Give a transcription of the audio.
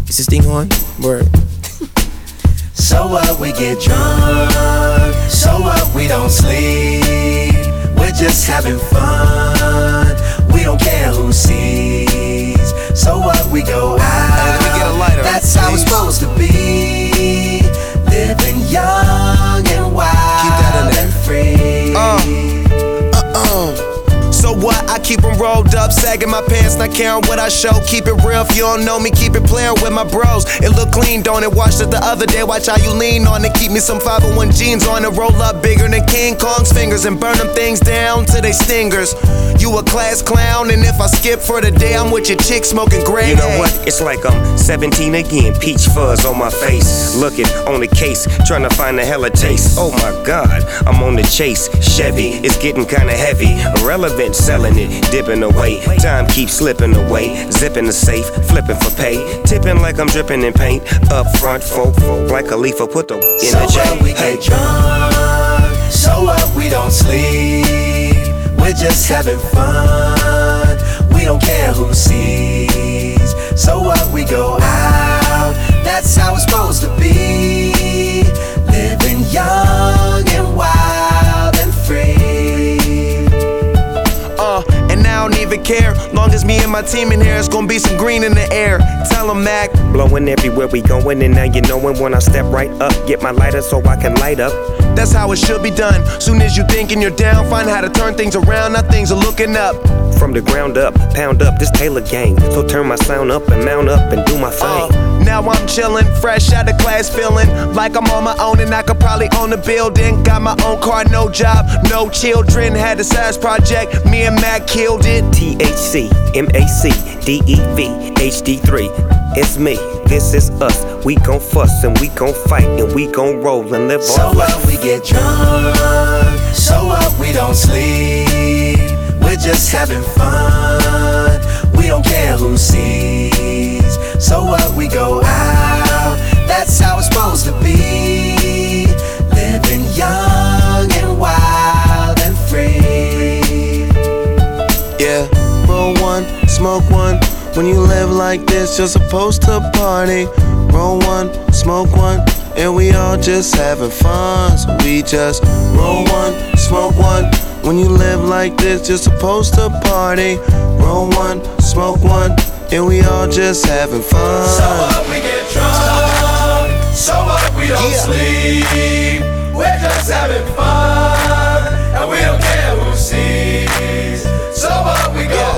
Is this thing on? Word. So what, we get drunk. So what, we don't sleep. We're just having fun. We don't care who sees. So what, we go out. Let me get a lighter, that's how it's supposed to be. Living young and wild and free. So what? I keep them rolled up, sagging my pants, not caring what I show. Keep it real, if you don't know me, keep it playing with my bros. It look clean, don't it? Watched it the other day, watch how you lean on it. Keep me some 501 jeans on it, roll up bigger than King Kong's fingers and burn them things down to they stingers. You a class clown, and if I skip for the day, I'm with your chick smoking gray. You know what? It's like I'm 17 again, peach fuzz on my face. Looking on the case, trying to find a hella taste. Oh my God, I'm on the chase. Chevy, it's getting kinda heavy. Irrelevant, selling it, dipping away. Time keeps slipping away. Zipping the safe, flipping for pay. Tipping like I'm dripping in paint. Up front, folk, like a leaf, put the in so the J. What, we get drunk. So what, we don't sleep. We're just having fun. We don't care who sees. So what, we go out. That's how it's supposed to be. Living young and wild and free. And I don't even care. Long as me and my team in here, it's gonna be some green in the air. Tell 'em, Mac. Blowing everywhere we going, and now you knowin' when I step right up. Get my lighter so I can light up. That's how it should be done. Soon as you thinking you're down, find how to turn things around. Now things are looking up. From the ground up, pound up this Taylor gang. So turn my sound up and mount up and do my thing. Now I'm chillin', fresh out of class, feeling like I'm on my own and I could probably own a building. Got my own car, no job, no children. Had a size project, me and Mac killed it. THC, MAC, DEV, HD3. It's me, this is us. We gon' fuss and we gon' fight and we gon' roll and live so our life. So what, we get drunk. So what, we don't sleep. We're just having fun. We don't care who sees. So what, we go out. That's how it's supposed to be. Living young and wild and free. Yeah, roll one, smoke one. When you live like this, you're supposed to party. Roll one, smoke one, and we all just having fun. So we just roll one, smoke one. When you live like this, you're supposed to party. Roll one, smoke one, and we all just having fun. So what, we get drunk. So what, we don't sleep. We're just having fun, and we don't care who sees. So what, we go